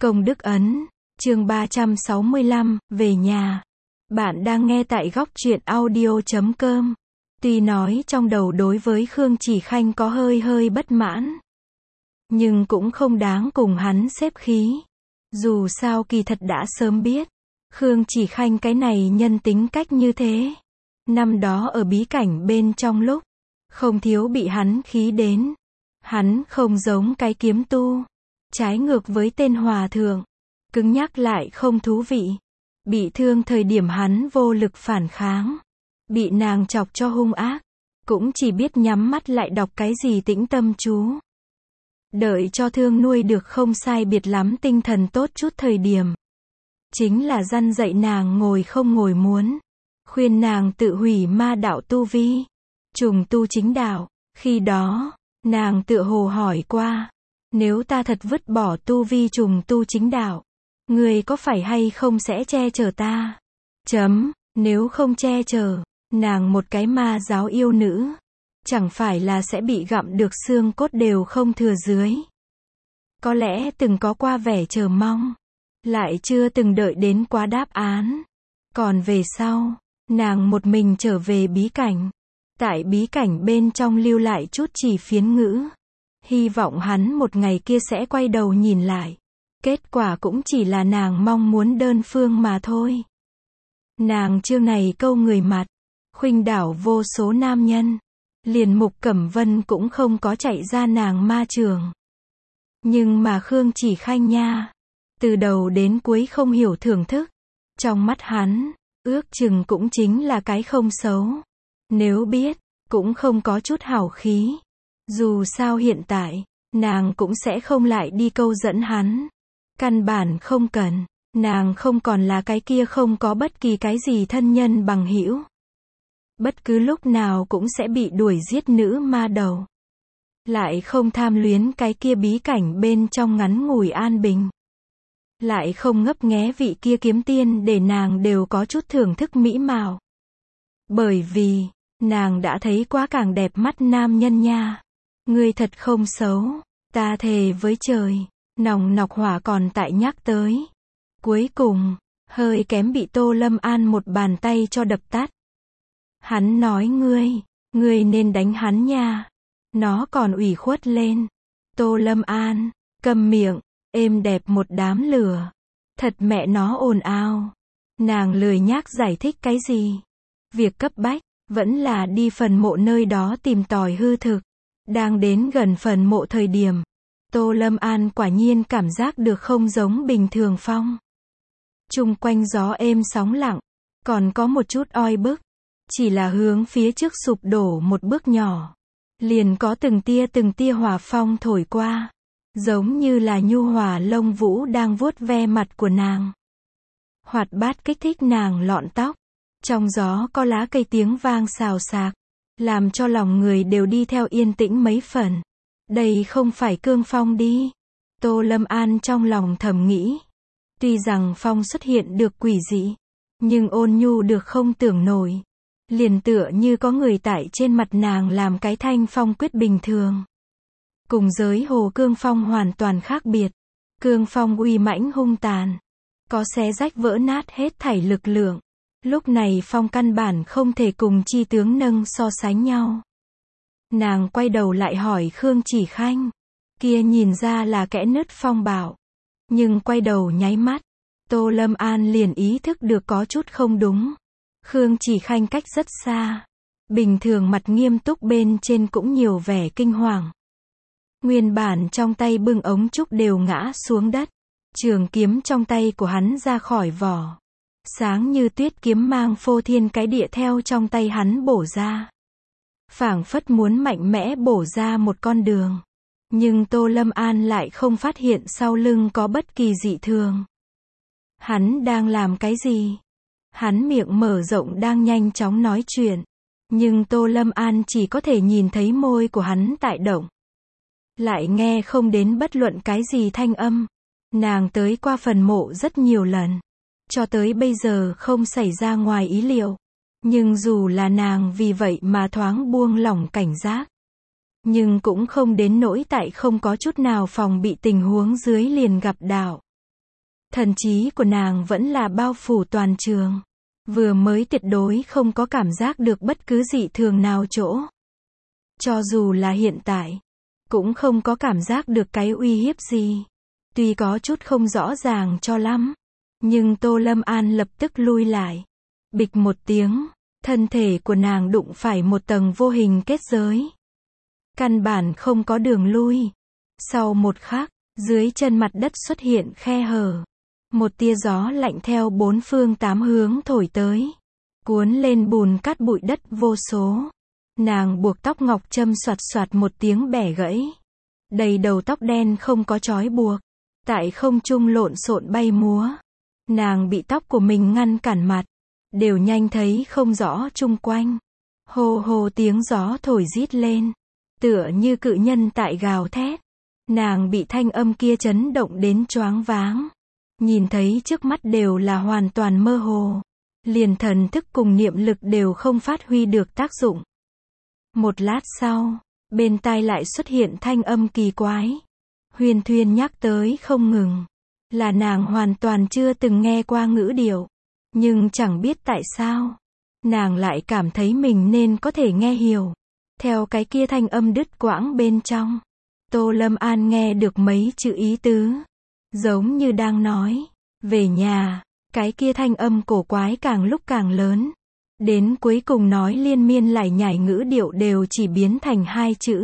Công đức ấn, chương 365, về nhà. Bạn đang nghe tại góc truyện audio.com. Tuy nói trong đầu đối với Khương Chỉ Khanh có hơi bất mãn, nhưng cũng không đáng cùng hắn xếp khí. Dù sao kỳ thật đã sớm biết, Khương Chỉ Khanh cái này nhân tính cách như thế. Năm đó ở bí cảnh bên trong lúc, không thiếu bị hắn khí đến. Hắn không giống cái kiếm tu, trái ngược với tên hòa thượng, cứng nhắc lại không thú vị. Bị thương thời điểm hắn vô lực phản kháng, bị nàng chọc cho hung ác, cũng chỉ biết nhắm mắt lại đọc cái gì tĩnh tâm chú. Đợi cho thương nuôi được không sai biệt lắm tinh thần tốt chút thời điểm, chính là răn dạy nàng ngồi không ngồi muốn, khuyên nàng tự hủy ma đạo tu vi, trùng tu chính đạo. Khi đó, nàng tựa hồ hỏi qua, nếu ta thật vứt bỏ tu vi trùng tu chính đạo, người có phải hay không sẽ che chở ta? Nếu không che chở, nàng một cái ma giáo yêu nữ, chẳng phải là sẽ bị gặm được xương cốt đều không thừa dưới. Có lẽ từng có qua vẻ chờ mong, lại chưa từng đợi đến quá đáp án. Còn về sau, nàng một mình trở về bí cảnh. Tại bí cảnh bên trong lưu lại chút chỉ phiến ngữ. Hy vọng hắn một ngày kia sẽ quay đầu nhìn lại. Kết quả cũng chỉ là nàng mong muốn đơn phương mà thôi. Nàng chương này câu người mặt, khuynh đảo vô số nam nhân. Liền Mục Cẩm Vân cũng không có chạy ra nàng ma trường. Nhưng mà Khương Chỉ Khanh nha, từ đầu đến cuối không hiểu thưởng thức. Trong mắt hắn, ước chừng cũng chính là cái không xấu. Nếu biết, cũng không có chút hảo khí. Dù sao hiện tại, nàng cũng sẽ không lại đi câu dẫn hắn. Căn bản không cần, nàng không còn là cái kia không có bất kỳ cái gì thân nhân bằng hữu. Bất cứ lúc nào cũng sẽ bị đuổi giết nữ ma đầu. Lại không tham luyến cái kia bí cảnh bên trong ngắn ngủi an bình. Lại không ngấp nghé vị kia kiếm tiên để nàng đều có chút thưởng thức mỹ mạo. Bởi vì, nàng đã thấy quá càng đẹp mắt nam nhân nha. Ngươi thật không xấu, ta thề với trời, nòng nọc hỏa còn tại nhắc tới. Cuối cùng, hơi kém bị Tô Lâm An một bàn tay cho đập tắt. Hắn nói ngươi nên đánh hắn nha. Nó còn ủy khuất lên. Tô Lâm An, câm miệng, êm đẹp một đám lửa. Thật mẹ nó ồn ào. Nàng lười nhác giải thích cái gì. Việc cấp bách, vẫn là đi phần mộ nơi đó tìm tòi hư thực. Đang đến gần phần mộ thời điểm, Tô Lâm An quả nhiên cảm giác được không giống bình thường phong. Chung quanh gió êm sóng lặng, còn có một chút oi bức. Chỉ là hướng phía trước sụp đổ một bước nhỏ, liền có từng tia hỏa phong thổi qua, giống như là nhu hòa lông vũ đang vuốt ve mặt của nàng. Hoạt bát kích thích nàng lọn tóc. Trong gió có lá cây tiếng vang xào xạc, làm cho lòng người đều đi theo yên tĩnh mấy phần. Đây không phải cương phong đi. Tô Lâm An trong lòng thầm nghĩ. Tuy rằng phong xuất hiện được quỷ dị, nhưng ôn nhu được không tưởng nổi. Liền tựa như có người tại trên mặt nàng làm cái thanh phong quyết bình thường. Cùng giới hồ cương phong hoàn toàn khác biệt. Cương phong uy mãnh hung tàn, có xé rách vỡ nát hết thảy lực lượng. Lúc này phong căn bản không thể cùng chi tướng nâng so sánh nhau. Nàng quay đầu lại hỏi Khương Chỉ Khanh. Kia nhìn ra là kẽ nứt phong bảo. Nhưng quay đầu nháy mắt, Tô Lâm An liền ý thức được có chút không đúng. Khương Chỉ Khanh cách rất xa. Bình thường mặt nghiêm túc bên trên cũng nhiều vẻ kinh hoàng. Nguyên bản trong tay bưng ống trúc đều ngã xuống đất. Trường kiếm trong tay của hắn ra khỏi vỏ. Sáng như tuyết kiếm mang phô thiên cái địa theo trong tay hắn bổ ra. Phảng phất muốn mạnh mẽ bổ ra một con đường. Nhưng Tô Lâm An lại không phát hiện sau lưng có bất kỳ dị thường. Hắn đang làm cái gì? Hắn miệng mở rộng đang nhanh chóng nói chuyện. Nhưng Tô Lâm An chỉ có thể nhìn thấy môi của hắn tại động. Lại nghe không đến bất luận cái gì thanh âm. Nàng tới qua phần mộ rất nhiều lần. Cho tới bây giờ không xảy ra ngoài ý liệu. Nhưng dù là nàng vì vậy mà thoáng buông lỏng cảnh giác. Nhưng cũng không đến nỗi tại không có chút nào phòng bị tình huống dưới liền gặp đạo. Thần trí của nàng vẫn là bao phủ toàn trường. Vừa mới tuyệt đối không có cảm giác được bất cứ dị thường nào chỗ. Cho dù là hiện tại, cũng không có cảm giác được cái uy hiếp gì. Tuy có chút không rõ ràng cho lắm, nhưng Tô Lâm An lập tức lui lại. Bịch một tiếng, thân thể của nàng đụng phải một tầng vô hình kết giới. Căn bản không có đường lui. Sau một khắc, dưới chân mặt đất xuất hiện khe hở. Một tia gió lạnh theo bốn phương tám hướng thổi tới, cuốn lên bùn cát bụi đất vô số. Nàng buộc tóc ngọc châm xoạt xoạt một tiếng bẻ gãy. Đầy đầu tóc đen không có trói buộc, tại không trung lộn xộn bay múa. Nàng bị tóc của mình ngăn cản mặt, đều nhanh thấy không rõ chung quanh. Hô hô tiếng gió thổi rít lên, tựa như cự nhân tại gào thét. Nàng bị thanh âm kia chấn động đến choáng váng. Nhìn thấy trước mắt đều là hoàn toàn mơ hồ. Liền thần thức cùng niệm lực đều không phát huy được tác dụng. Một lát sau, bên tai lại xuất hiện thanh âm kỳ quái. Huyền thuyên nhắc tới không ngừng. Là nàng hoàn toàn chưa từng nghe qua ngữ điệu. Nhưng chẳng biết tại sao, nàng lại cảm thấy mình nên có thể nghe hiểu. Theo cái kia thanh âm đứt quãng bên trong, Tô Lâm An nghe được mấy chữ ý tứ. Giống như đang nói, về nhà. Cái kia thanh âm cổ quái càng lúc càng lớn. Đến cuối cùng nói liên miên lải nhải ngữ điệu đều chỉ biến thành hai chữ.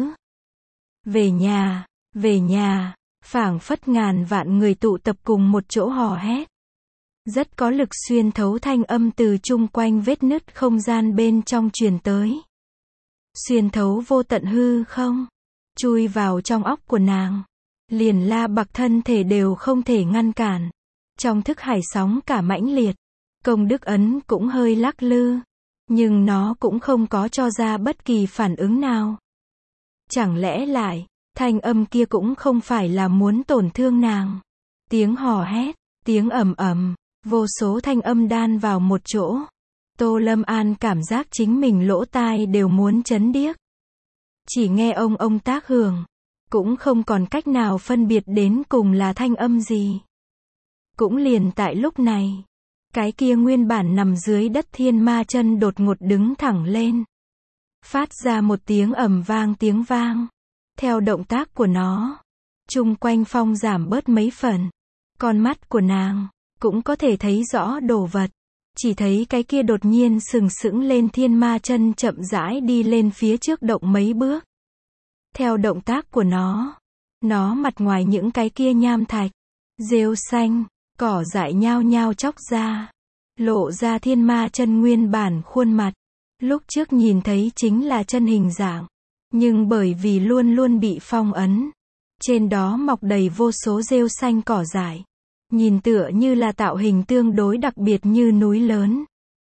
Về nhà, về nhà. Phảng phất ngàn vạn người tụ tập cùng một chỗ hò hét. Rất có lực xuyên thấu thanh âm từ chung quanh vết nứt không gian bên trong truyền tới. Xuyên thấu vô tận hư không, chui vào trong óc của nàng. Liền La Bạc thân thể đều không thể ngăn cản. Trong thức hải sóng cả mãnh liệt. Công đức ấn cũng hơi lắc lư. Nhưng nó cũng không có cho ra bất kỳ phản ứng nào. Chẳng lẽ lại, thanh âm kia cũng không phải là muốn tổn thương nàng. Tiếng hò hét, tiếng ầm ầm, vô số thanh âm đan vào một chỗ. Tô Lâm An cảm giác chính mình lỗ tai đều muốn chấn điếc. Chỉ nghe ông tác hưởng, cũng không còn cách nào phân biệt đến cùng là thanh âm gì. Cũng liền tại lúc này, cái kia nguyên bản nằm dưới đất thiên ma chân đột ngột đứng thẳng lên. Phát ra một tiếng ầm vang tiếng vang. Theo động tác của nó, chung quanh phong giảm bớt mấy phần. Con mắt của nàng cũng có thể thấy rõ đồ vật. Chỉ thấy cái kia đột nhiên sừng sững lên thiên ma chân chậm rãi đi lên phía trước động mấy bước. Theo động tác của nó mặt ngoài những cái kia nham thạch, rêu xanh, cỏ dại nhao nhao chóc ra, lộ ra thiên ma chân nguyên bản khuôn mặt. Lúc trước nhìn thấy chính là chân hình dạng, nhưng bởi vì luôn luôn bị phong ấn, trên đó mọc đầy vô số rêu xanh cỏ dại, nhìn tựa như là tạo hình tương đối đặc biệt như núi lớn.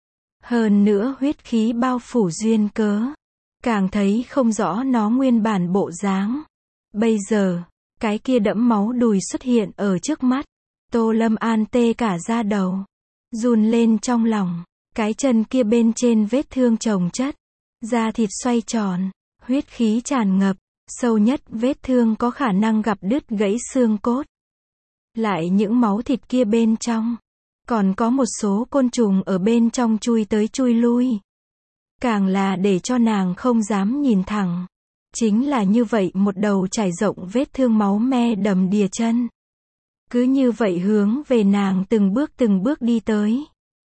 Hơn nữa huyết khí bao phủ duyên cớ, càng thấy không rõ nó nguyên bản bộ dáng. Bây giờ, cái kia đẫm máu đùi xuất hiện ở trước mắt. Tô Lâm An tê cả da đầu, run lên trong lòng. Cái chân kia bên trên vết thương chồng chất, da thịt xoay tròn, huyết khí tràn ngập, sâu nhất vết thương có khả năng gặp đứt gãy xương cốt. Lại những máu thịt kia bên trong, còn có một số côn trùng ở bên trong chui tới chui lui. Càng là để cho nàng không dám nhìn thẳng. Chính là như vậy một đầu trải rộng vết thương máu me đầm đìa chân. Cứ như vậy hướng về nàng từng bước đi tới.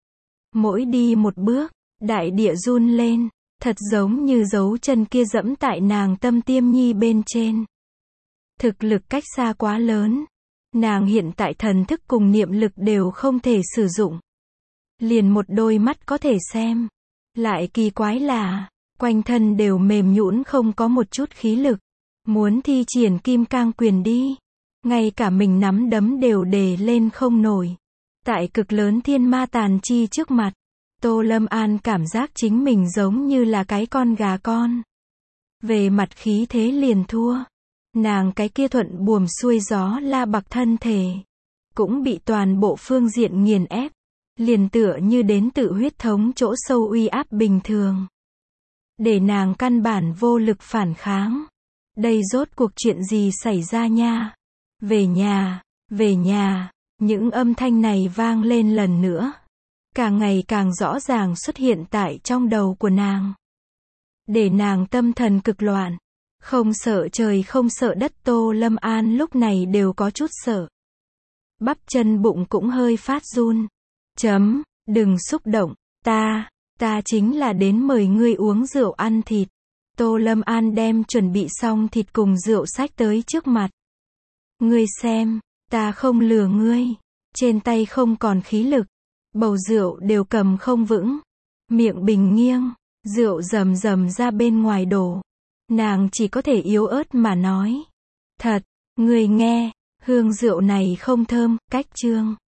Mỗi đi một bước, đại địa run lên, thật giống như dấu chân kia dẫm tại nàng tâm tiêm nhi bên trên. Thực lực cách xa quá lớn. Nàng hiện tại thần thức cùng niệm lực đều không thể sử dụng. Liền một đôi mắt có thể xem. Lại kỳ quái là, quanh thân đều mềm nhũn không có một chút khí lực. Muốn thi triển kim cang quyền đi. Ngay cả mình nắm đấm đều đề lên không nổi. Tại cực lớn thiên ma tàn chi trước mặt, Tô Lâm An cảm giác chính mình giống như là cái con gà con. Về mặt khí thế liền thua. Nàng cái kia thuận buồm xuôi gió La Bạc thân thể, cũng bị toàn bộ phương diện nghiền ép. Liền tựa như đến tự huyết thống chỗ sâu uy áp bình thường. Để nàng căn bản vô lực phản kháng. Đây rốt cuộc chuyện gì xảy ra nha? Về nhà, về nhà. Những âm thanh này vang lên lần nữa. Càng ngày càng rõ ràng xuất hiện tại trong đầu của nàng. Để nàng tâm thần cực loạn. Không sợ trời không sợ đất, Tô Lâm An lúc này đều có chút sợ. Bắp chân bụng cũng hơi phát run. Đừng xúc động, ta chính là đến mời ngươi uống rượu ăn thịt. Tô Lâm An đem chuẩn bị xong thịt cùng rượu xách tới trước mặt. Ngươi xem, ta không lừa ngươi. Trên tay không còn khí lực. Bầu rượu đều cầm không vững. Miệng bình nghiêng, rượu rầm rầm ra bên ngoài đổ. Nàng chỉ có thể yếu ớt mà nói. Thật, ngươi nghe, hương rượu này không thơm, cách chương.